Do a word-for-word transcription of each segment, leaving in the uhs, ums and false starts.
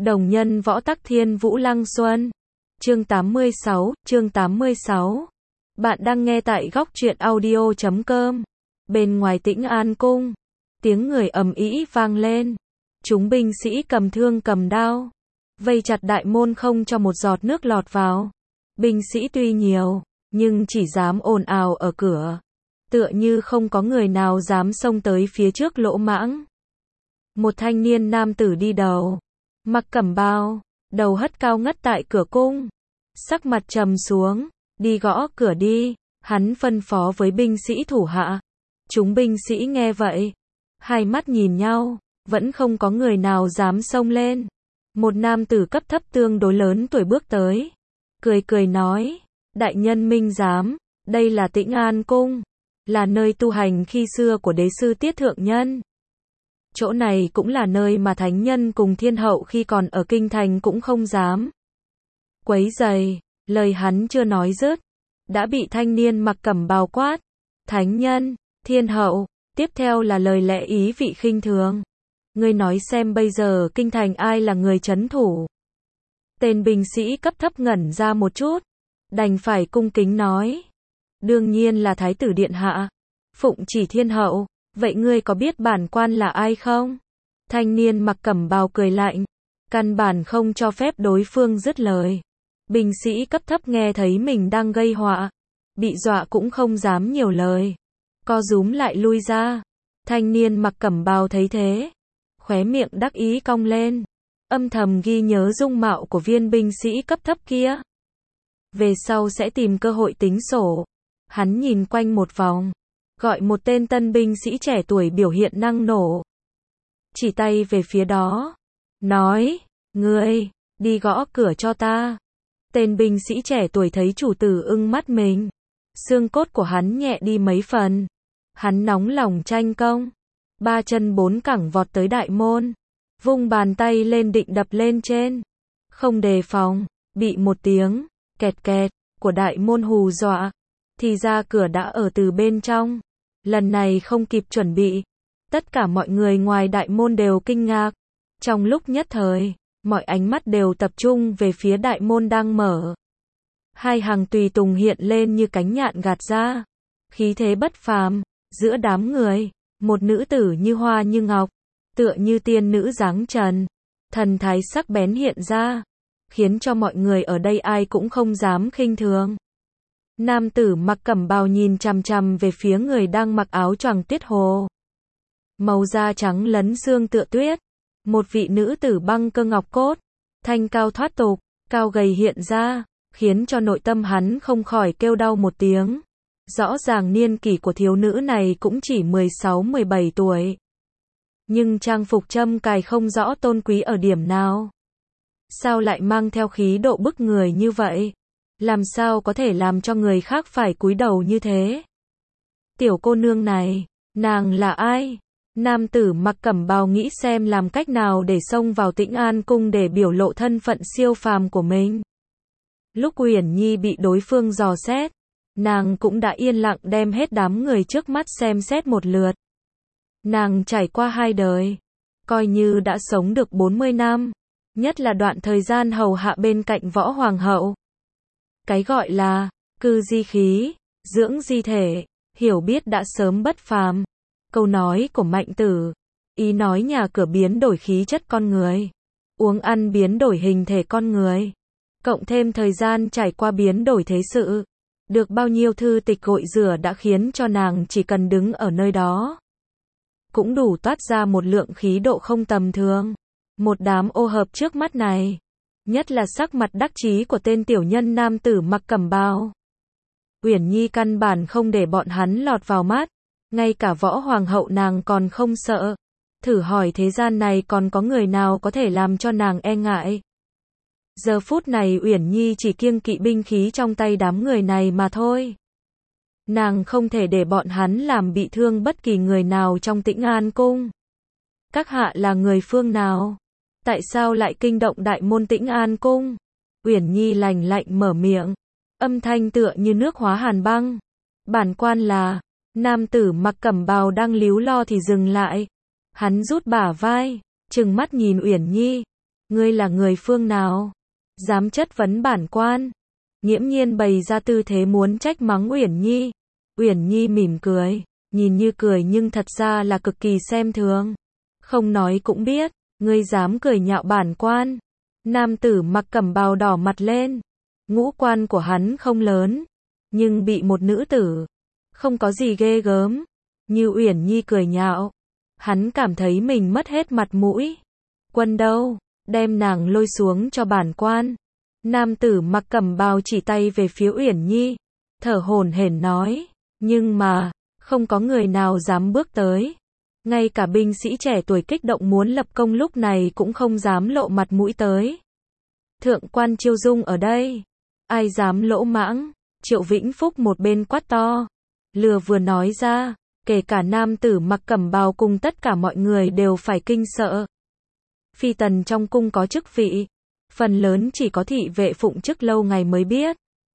Đồng nhân võ tắc thiên vũ lăng xuân. Chương tám mươi sáu, chương tám mươi sáu. Bạn đang nghe tại góc truyện audio chấm com. Bên ngoài Tĩnh An cung, tiếng người ầm ĩ vang lên. Chúng binh sĩ cầm thương cầm đao, vây chặt đại môn không cho một giọt nước lọt vào. Binh sĩ tuy nhiều, nhưng chỉ dám ồn ào ở cửa. Tựa như không có người nào dám xông tới phía trước lỗ mãng. Một thanh niên nam tử đi đầu, mặc cẩm bào, đầu hất cao ngất tại cửa cung, sắc mặt trầm xuống, đi gõ cửa đi, hắn phân phó với binh sĩ thủ hạ. Chúng binh sĩ nghe vậy, hai mắt nhìn nhau, vẫn không có người nào dám xông lên. Một nam tử cấp thấp tương đối lớn tuổi bước tới, cười cười nói, đại nhân minh giám, đây là Tĩnh An cung, là nơi tu hành khi xưa của đế sư Tiết Thượng Nhân. Chỗ này cũng là nơi mà thánh nhân cùng thiên hậu khi còn ở kinh thành cũng không dám quấy rầy. Lời hắn chưa nói dứt, đã bị thanh niên mặc cẩm bào quát. Thánh nhân, thiên hậu, tiếp theo là lời lẽ ý vị khinh thường. Ngươi nói xem bây giờ kinh thành ai là người trấn thủ? Tên binh sĩ cấp thấp ngẩn ra một chút, đành phải cung kính nói. Đương nhiên là thái tử điện hạ, phụng chỉ thiên hậu. Vậy ngươi có biết bản quan là ai không? Thanh niên mặc cẩm bào cười lạnh, căn bản không cho phép đối phương dứt lời. Binh sĩ cấp thấp nghe thấy mình đang gây họa, bị dọa cũng không dám nhiều lời, co rúm lại lui ra. Thanh niên mặc cẩm bào thấy thế, khóe miệng đắc ý cong lên, âm thầm ghi nhớ dung mạo của viên binh sĩ cấp thấp kia. Về sau sẽ tìm cơ hội tính sổ. Hắn nhìn quanh một vòng, gọi một tên tân binh sĩ trẻ tuổi biểu hiện năng nổ, chỉ tay về phía đó, nói, ngươi, đi gõ cửa cho ta. Tên binh sĩ trẻ tuổi thấy chủ tử ưng mắt mình, xương cốt của hắn nhẹ đi mấy phần. Hắn nóng lòng tranh công, ba chân bốn cẳng vọt tới đại môn, vung bàn tay lên định đập lên trên. Không đề phòng, bị một tiếng, kẹt kẹt, của đại môn hù dọa, thì ra cửa đã ở từ bên trong. Lần này không kịp chuẩn bị, tất cả mọi người ngoài đại môn đều kinh ngạc. Trong lúc nhất thời, mọi ánh mắt đều tập trung về phía đại môn đang mở. Hai hàng tùy tùng hiện lên như cánh nhạn gạt ra, khí thế bất phàm. Giữa đám người, một nữ tử như hoa như ngọc, tựa như tiên nữ dáng trần, thần thái sắc bén hiện ra, khiến cho mọi người ở đây ai cũng không dám khinh thường. Nam tử mặc cẩm bào nhìn chằm chằm về phía người đang mặc áo choàng tuyết hồ, màu da trắng lấn xương tựa tuyết. Một vị nữ tử băng cơ ngọc cốt, thanh cao thoát tục, cao gầy hiện ra, khiến cho nội tâm hắn không khỏi kêu đau một tiếng. Rõ ràng niên kỷ của thiếu nữ này cũng chỉ mười sáu mười bảy tuổi, nhưng trang phục châm cài không rõ tôn quý ở điểm nào. Sao lại mang theo khí độ bức người như vậy? Làm sao có thể làm cho người khác phải cúi đầu như thế? Tiểu cô nương này, nàng là ai? Nam tử mặc cẩm bào nghĩ xem làm cách nào để xông vào Tĩnh An cung để biểu lộ thân phận siêu phàm của mình. Lúc Uyển Nhi bị đối phương dò xét, nàng cũng đã yên lặng đem hết đám người trước mắt xem xét một lượt. Nàng trải qua hai đời, coi như đã sống được bốn mươi năm, nhất là đoạn thời gian hầu hạ bên cạnh võ hoàng hậu. Cái gọi là cư di khí, dưỡng di thể, hiểu biết đã sớm bất phàm. Câu nói của Mạnh Tử, ý nói nhà cửa biến đổi khí chất con người, uống ăn biến đổi hình thể con người, cộng thêm thời gian trải qua biến đổi thế sự, được bao nhiêu thư tịch gội rửa đã khiến cho nàng chỉ cần đứng ở nơi đó, cũng đủ toát ra một lượng khí độ không tầm thường. Một đám ô hợp trước mắt này, nhất là sắc mặt đắc chí của tên tiểu nhân nam tử mặc cẩm bào. Uyển Nhi căn bản không để bọn hắn lọt vào mắt, ngay cả võ hoàng hậu nàng còn không sợ. Thử hỏi thế gian này còn có người nào có thể làm cho nàng e ngại. Giờ phút này Uyển Nhi chỉ kiêng kỵ binh khí trong tay đám người này mà thôi. Nàng không thể để bọn hắn làm bị thương bất kỳ người nào trong Tĩnh An cung. Các hạ là người phương nào? Tại sao lại kinh động đại môn Tĩnh An cung? Uyển Nhi lạnh lạnh mở miệng, âm thanh tựa như nước hóa hàn băng. Bản quan là... Nam tử mặc cẩm bào đang líu lo thì dừng lại. Hắn rút bả vai, trừng mắt nhìn Uyển Nhi, Ngươi là người phương nào? Dám chất vấn bản quan. Nghiễm Nhiên bày ra tư thế muốn trách mắng Uyển Nhi. Uyển Nhi mỉm cười, nhìn như cười nhưng thật ra là cực kỳ xem thường. Không nói cũng biết, ngươi dám cười nhạo bản quan. Nam tử mặc cẩm bào đỏ mặt lên. Ngũ quan của hắn không lớn, nhưng bị một nữ tử, không có gì ghê gớm, như Uyển Nhi cười nhạo. Hắn cảm thấy mình mất hết mặt mũi. Quân đâu? Đem nàng lôi xuống cho bản quan. Nam tử mặc cẩm bào chỉ tay về phía Uyển Nhi, thở hổn hển nói, nhưng mà, không có người nào dám bước tới. Ngay cả binh sĩ trẻ tuổi kích động muốn lập công lúc này cũng không dám lộ mặt mũi tới. Thượng quan Chiêu Dung ở đây, ai dám lỗ mãng? Triệu Vĩnh Phúc một bên quát to. Lừa vừa nói ra, kể cả nam tử mặc cẩm bào cùng tất cả mọi người đều phải kinh sợ. Phi tần trong cung có chức vị, phần lớn chỉ có thị vệ phụng chức lâu ngày mới biết.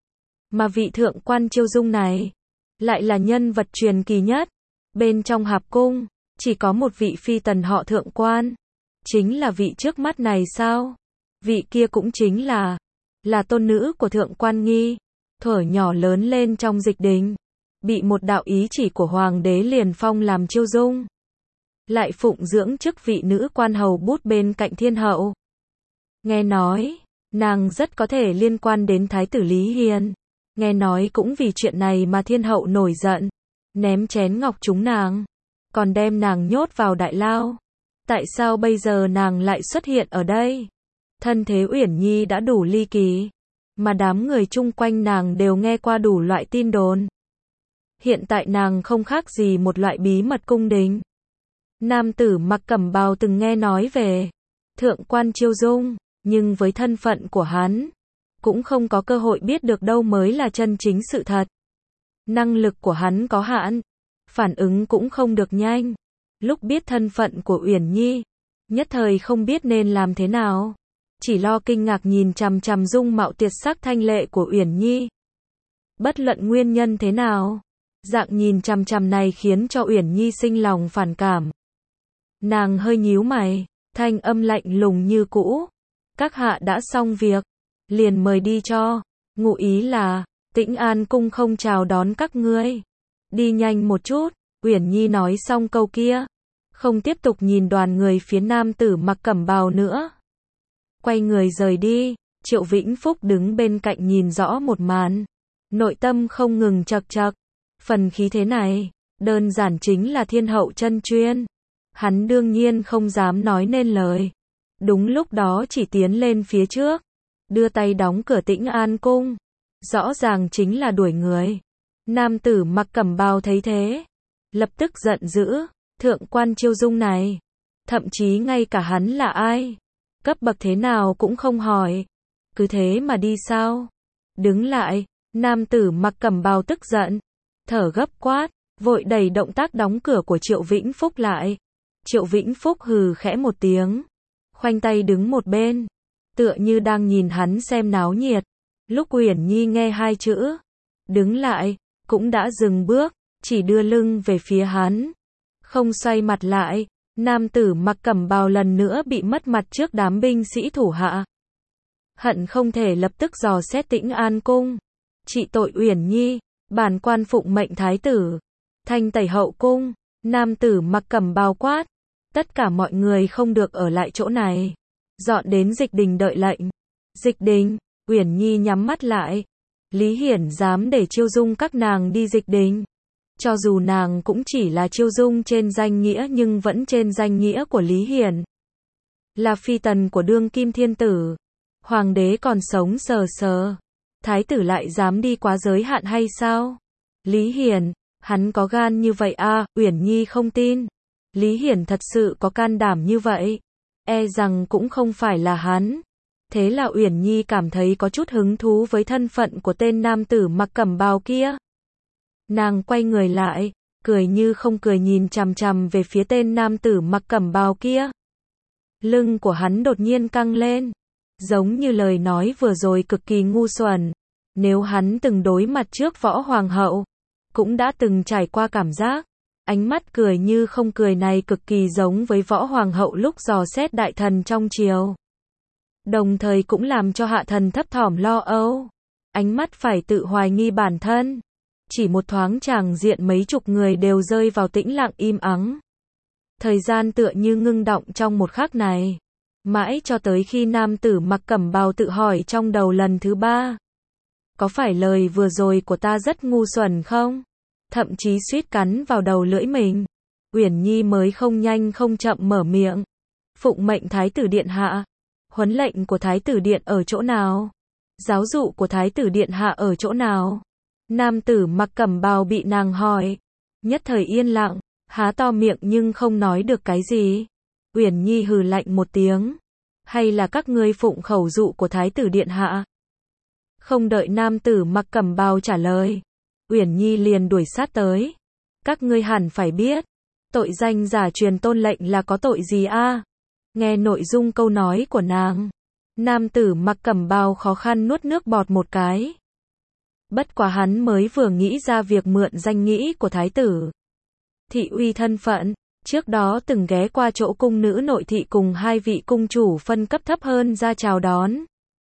Mà vị thượng quan Chiêu Dung này, lại là nhân vật truyền kỳ nhất. Bên trong hạp cung, chỉ có một vị phi tần họ thượng quan. Chính là vị trước mắt này sao? Vị kia cũng chính là, là tôn nữ của thượng quan Nghi. Thuở nhỏ lớn lên trong dịch đình, bị một đạo ý chỉ của hoàng đế liền phong làm Chiêu Dung. Lại phụng dưỡng chức vị nữ quan hầu bút bên cạnh thiên hậu. Nghe nói, nàng rất có thể liên quan đến thái tử Lý Hiền. Nghe nói cũng vì chuyện này mà thiên hậu nổi giận, ném chén ngọc trúng nàng, còn đem nàng nhốt vào đại lao. Tại sao bây giờ nàng lại xuất hiện ở đây? Thân thế Uyển Nhi đã đủ ly kỳ, mà đám người chung quanh nàng đều nghe qua đủ loại tin đồn. Hiện tại nàng không khác gì một loại bí mật cung đình. Nam tử mặc cẩm bào từng nghe nói về thượng quan Chiêu Dung, nhưng với thân phận của hắn, cũng không có cơ hội biết được đâu mới là chân chính sự thật. Năng lực của hắn có hạn, phản ứng cũng không được nhanh. Lúc biết thân phận của Uyển Nhi, nhất thời không biết nên làm thế nào, chỉ lo kinh ngạc nhìn chằm chằm dung mạo tuyệt sắc thanh lệ của Uyển Nhi. Bất luận nguyên nhân thế nào, dạng nhìn chằm chằm này khiến cho Uyển Nhi sinh lòng phản cảm. Nàng hơi nhíu mày, thanh âm lạnh lùng như cũ. Các hạ đã xong việc, liền mời đi cho. Ngụ ý là, Tĩnh An cung không chào đón các ngươi. Đi nhanh một chút. Uyển Nhi nói xong câu kia, không tiếp tục nhìn đoàn người phía nam tử mặc cẩm bào nữa. Quay người rời đi. Triệu Vĩnh Phúc đứng bên cạnh nhìn rõ một màn, nội tâm không ngừng chậc chậc. Phần khí thế này, đơn giản chính là thiên hậu chân chuyên. Hắn đương nhiên không dám nói nên lời. Đúng lúc đó chỉ tiến lên phía trước, đưa tay đóng cửa Tĩnh An cung. Rõ ràng chính là đuổi người. Nam tử mặc cẩm bào thấy thế, lập tức giận dữ. Thượng quan Chiêu Dung này, thậm chí ngay cả hắn là ai, cấp bậc thế nào cũng không hỏi, cứ thế mà đi sao? Đứng lại. Nam tử mặc cẩm bào tức giận, thở gấp quát, vội đẩy động tác đóng cửa của Triệu Vĩnh Phúc lại. Triệu Vĩnh Phúc hừ khẽ một tiếng, khoanh tay đứng một bên, tựa như đang nhìn hắn xem náo nhiệt. Lúc Uyển Nhi nghe hai chữ đứng lại, cũng đã dừng bước, chỉ đưa lưng về phía hắn, không xoay mặt lại. Nam tử mặc cẩm bào lần nữa bị mất mặt trước đám binh sĩ thủ hạ, hận không thể lập tức dò xét Tĩnh An cung, trị tội Uyển Nhi. Bản quan phụng mệnh thái tử thanh tẩy hậu cung. Nam tử mặc cẩm bào quát, tất cả mọi người không được ở lại chỗ này, dọn đến dịch đình đợi lệnh. Dịch đình? Uyển Nhi nhắm mắt lại. Lý Hiển dám để Chiêu Dung các nàng đi dịch đình? Cho dù nàng cũng chỉ là Chiêu Dung trên danh nghĩa nhưng vẫn trên danh nghĩa của Lý Hiển, là phi tần của đương kim thiên tử. Hoàng đế còn sống sờ sờ, thái tử lại dám đi quá giới hạn hay sao? Lý Hiển, hắn có gan như vậy à? Uyển Nhi không tin. Lý Hiển thật sự có can đảm như vậy, e rằng cũng không phải là hắn. Thế là Uyển Nhi cảm thấy có chút hứng thú với thân phận của tên nam tử mặc cẩm bào kia. Nàng quay người lại, cười như không cười nhìn chằm chằm về phía tên nam tử mặc cẩm bào kia. Lưng của hắn đột nhiên căng lên, giống như lời nói vừa rồi cực kỳ ngu xuẩn. Nếu hắn từng đối mặt trước võ hoàng hậu, cũng đã từng trải qua cảm giác, ánh mắt cười như không cười này cực kỳ giống với võ hoàng hậu lúc dò xét đại thần trong triều. đồng thời cũng làm cho Hạ Thần thấp thỏm lo âu. Ánh mắt phải tự hoài nghi bản thân. Chỉ một thoáng tràng diện mấy chục người đều rơi vào tĩnh lặng im ắng. Thời gian tựa như ngưng đọng trong một khắc này. Mãi cho tới khi nam tử mặc cẩm bào tự hỏi trong đầu lần thứ ba. Có phải lời vừa rồi của ta rất ngu xuẩn không? Thậm chí suýt cắn vào đầu lưỡi mình. Uyển Nhi mới không nhanh không chậm mở miệng. Phụng mệnh Thái tử Điện Hạ. Huấn lệnh của Thái tử Điện ở chỗ nào? Giáo dụ của Thái tử Điện Hạ ở chỗ nào? Nam tử mặc cẩm bào bị nàng hỏi. Nhất thời yên lặng, há to miệng nhưng không nói được cái gì. Uyển Nhi hừ lạnh một tiếng. Hay là các ngươi phụng khẩu dụ của Thái tử Điện Hạ? Không đợi nam tử mặc cẩm bào trả lời. Uyển Nhi liền đuổi sát tới. Các ngươi hẳn phải biết. Tội danh giả truyền tôn lệnh là có tội gì a? Nghe nội dung câu nói của nàng. Nam tử mặc cẩm bào khó khăn nuốt nước bọt một cái. Bất quá hắn mới vừa nghĩ ra việc mượn danh nghĩa của thái tử. Thị uy thân phận, trước đó từng ghé qua chỗ cung nữ nội thị cùng hai vị cung chủ phân cấp thấp hơn ra chào đón.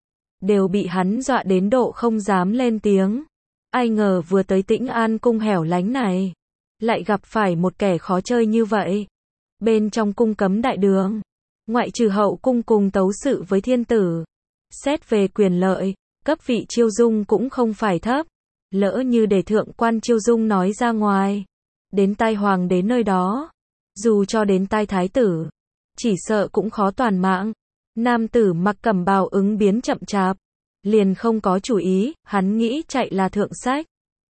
Đều bị hắn dọa đến độ không dám lên tiếng. Ai ngờ vừa tới Tĩnh An cung hẻo lánh này, lại gặp phải một kẻ khó chơi như vậy. Bên trong cung cấm đại đường, ngoại trừ hậu cung cùng tấu sự với thiên tử. Xét về quyền lợi, cấp vị Chiêu Dung cũng không phải thấp. Lỡ như để thượng quan Chiêu Dung nói ra ngoài, đến tai hoàng đến nơi đó, dù cho đến tai thái tử, chỉ sợ cũng khó toàn mạng. Nam tử mặc cẩm bào ứng biến chậm chạp, liền không có chủ ý, hắn nghĩ chạy là thượng sách.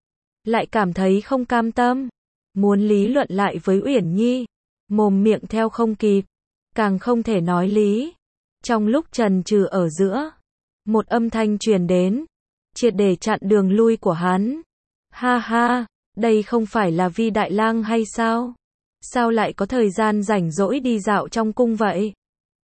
Lại cảm thấy không cam tâm, muốn lý luận lại với Uyển Nhi, mồm miệng theo không kịp, càng không thể nói lý. Trong lúc trần trừ ở giữa, một âm thanh truyền đến, triệt để chặn đường lui của hắn. Ha ha, đây không phải là Vi Đại Lang hay sao? Sao lại có thời gian rảnh rỗi đi dạo trong cung vậy?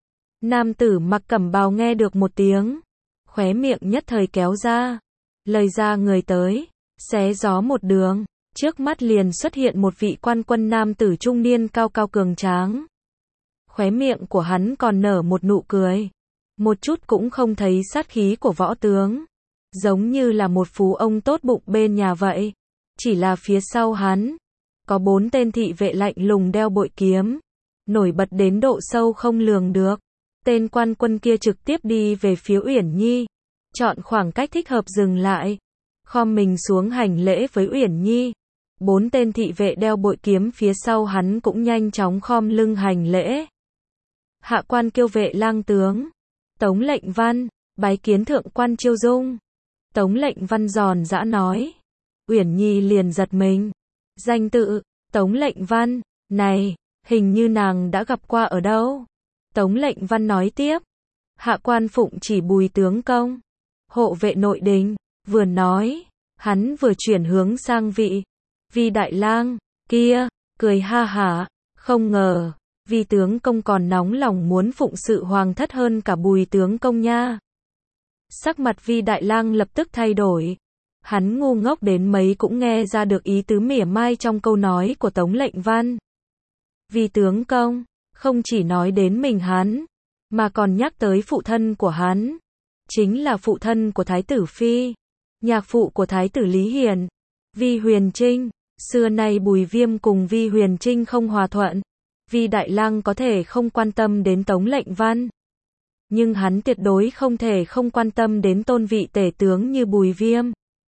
Nam tử mặc cẩm bào nghe được một tiếng, khóe miệng nhất thời kéo ra, lời ra người tới, xé gió một đường, trước mắt liền xuất hiện một vị quan quân nam tử trung niên cao cao cường tráng. Khóe miệng của hắn còn nở một nụ cười, một chút cũng không thấy sát khí của võ tướng, giống như là một phú ông tốt bụng bên nhà vậy. Chỉ là phía sau hắn, có bốn tên thị vệ lạnh lùng đeo bội kiếm, nổi bật đến độ sâu không lường được. Tên quan quân kia trực tiếp đi về phía Uyển Nhi, chọn khoảng cách thích hợp dừng lại, khom mình xuống hành lễ với Uyển Nhi. Bốn tên thị vệ đeo bội kiếm phía sau hắn cũng nhanh chóng khom lưng hành lễ. Hạ quan Kiêu Vệ lang tướng, Tống Lệnh Văn, bái kiến thượng quan Chiêu Dung. Tống Lệnh Văn giòn giã nói. Uyển Nhi liền giật mình. Danh tự, Tống Lệnh Văn, này, hình như nàng đã gặp qua ở đâu? Tống Lệnh Văn nói tiếp. Hạ quan phụng chỉ Bùi tướng công, hộ vệ nội đình. Vừa nói, hắn vừa chuyển hướng sang vị Vi Đại Lang kia, cười ha hả, không ngờ Vi tướng công còn nóng lòng muốn phụng sự hoàng thất hơn cả Bùi tướng công nha. Sắc mặt Vi Đại Lang lập tức thay đổi. Hắn ngu ngốc đến mấy cũng nghe ra được ý tứ mỉa mai trong câu nói của Tống Lệnh Văn. Vi tướng công, không chỉ nói đến mình hắn, mà còn nhắc tới phụ thân của hắn. Chính là phụ thân của Thái tử Phi, nhạc phụ của Thái tử Lý Hiền, Vi Huyền Trinh. Xưa nay Bùi Viêm cùng Vi Huyền Trinh không hòa thuận. Vi Đại Lang có thể không quan tâm đến Tống Lệnh Văn, nhưng hắn tuyệt đối không thể không quan tâm đến tôn vị tể tướng như Bùi Viêm.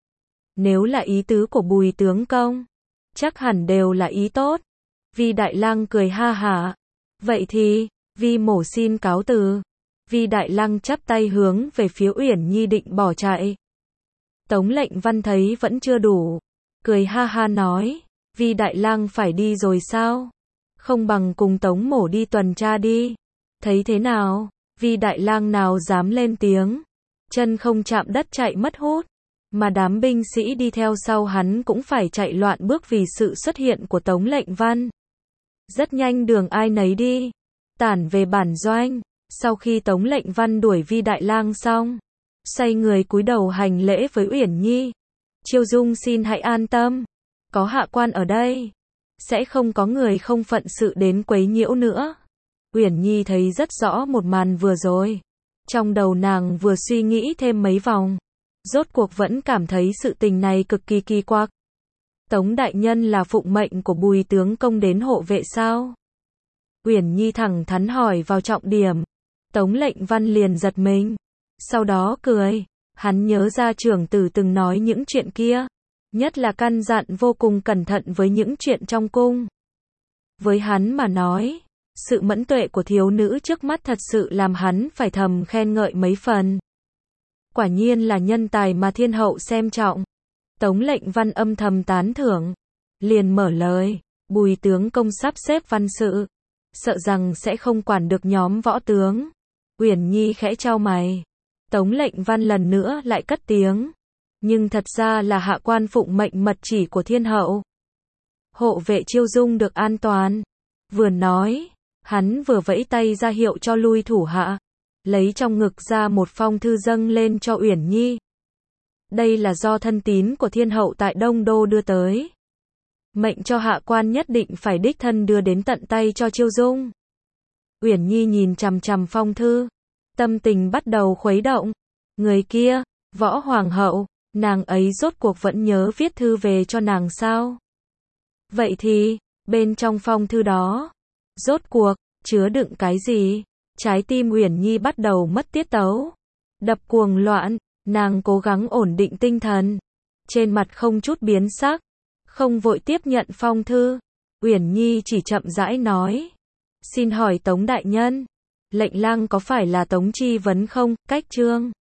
Nếu là ý tứ của Bùi tướng công, chắc hẳn đều là ý tốt. Vi Đại Lang cười ha hả. Vậy thì, Vi mổ xin cáo từ. Vi Đại Lang chắp tay hướng về phía Uyển Nhi định bỏ chạy. Tống Lệnh Văn thấy vẫn chưa đủ, cười ha ha nói, Vi Đại Lang phải đi rồi sao? Không bằng cùng Tống mổ đi tuần tra đi. Thấy thế nào? Vi Đại Lang nào dám lên tiếng, chân không chạm đất chạy mất hút, mà đám binh sĩ đi theo sau hắn cũng phải chạy loạn bước vì sự xuất hiện của Tống Lệnh Văn. Rất nhanh đường ai nấy đi, tản về bản doanh. Sau khi Tống Lệnh Văn đuổi Vi Đại Lang xong, xoay người cúi đầu hành lễ với Uyển Nhi. Chiêu Dung xin hãy an tâm, có hạ quan ở đây, sẽ không có người không phận sự đến quấy nhiễu nữa. Uyển Nhi thấy rất rõ một màn vừa rồi, Trong đầu nàng vừa suy nghĩ thêm mấy vòng, rốt cuộc vẫn cảm thấy sự tình này cực kỳ kỳ quặc. Tống đại nhân là phụng mệnh của Bùi tướng công đến hộ vệ sao? Uyển Nhi thẳng thắn hỏi vào trọng điểm. Tống Lệnh Văn liền giật mình, sau đó cười, hắn nhớ ra trưởng tử từng nói những chuyện kia, nhất là căn dặn vô cùng cẩn thận với những chuyện trong cung. Với hắn mà nói, sự mẫn tuệ của thiếu nữ trước mắt thật sự làm hắn phải thầm khen ngợi mấy phần. Quả nhiên là nhân tài mà thiên hậu xem trọng. Tống Lệnh Văn âm thầm tán thưởng, liền mở lời, Bùi tướng công sắp xếp văn sự, sợ rằng sẽ không quản được nhóm võ tướng. Uyển Nhi khẽ chau mày. Tống Lệnh Văn lần nữa lại cất tiếng, nhưng thật ra là hạ quan phụng mệnh mật chỉ của thiên hậu. Hộ vệ Chiêu Dung được an toàn. Vừa nói, hắn vừa vẫy tay ra hiệu cho lui thủ hạ, lấy trong ngực ra một phong thư dâng lên cho Uyển Nhi. Đây là do thân tín của thiên hậu tại Đông Đô đưa tới. Mệnh cho hạ quan nhất định phải đích thân đưa đến tận tay cho Chiêu Dung. Uyển Nhi nhìn chằm chằm phong thư, tâm tình bắt đầu khuấy động. Người kia, Võ Hoàng hậu, nàng ấy rốt cuộc vẫn nhớ viết thư về cho nàng sao? Vậy thì, bên trong phong thư đó, rốt cuộc, chứa đựng cái gì? Trái tim Uyển Nhi bắt đầu mất tiết tấu, đập cuồng loạn, nàng cố gắng ổn định tinh thần, trên mặt không chút biến sắc, không vội tiếp nhận phong thư. Uyển Nhi chỉ chậm rãi nói, xin hỏi Tống đại nhân, lệnh lang có phải là Tống Chi Vấn không? Cách chương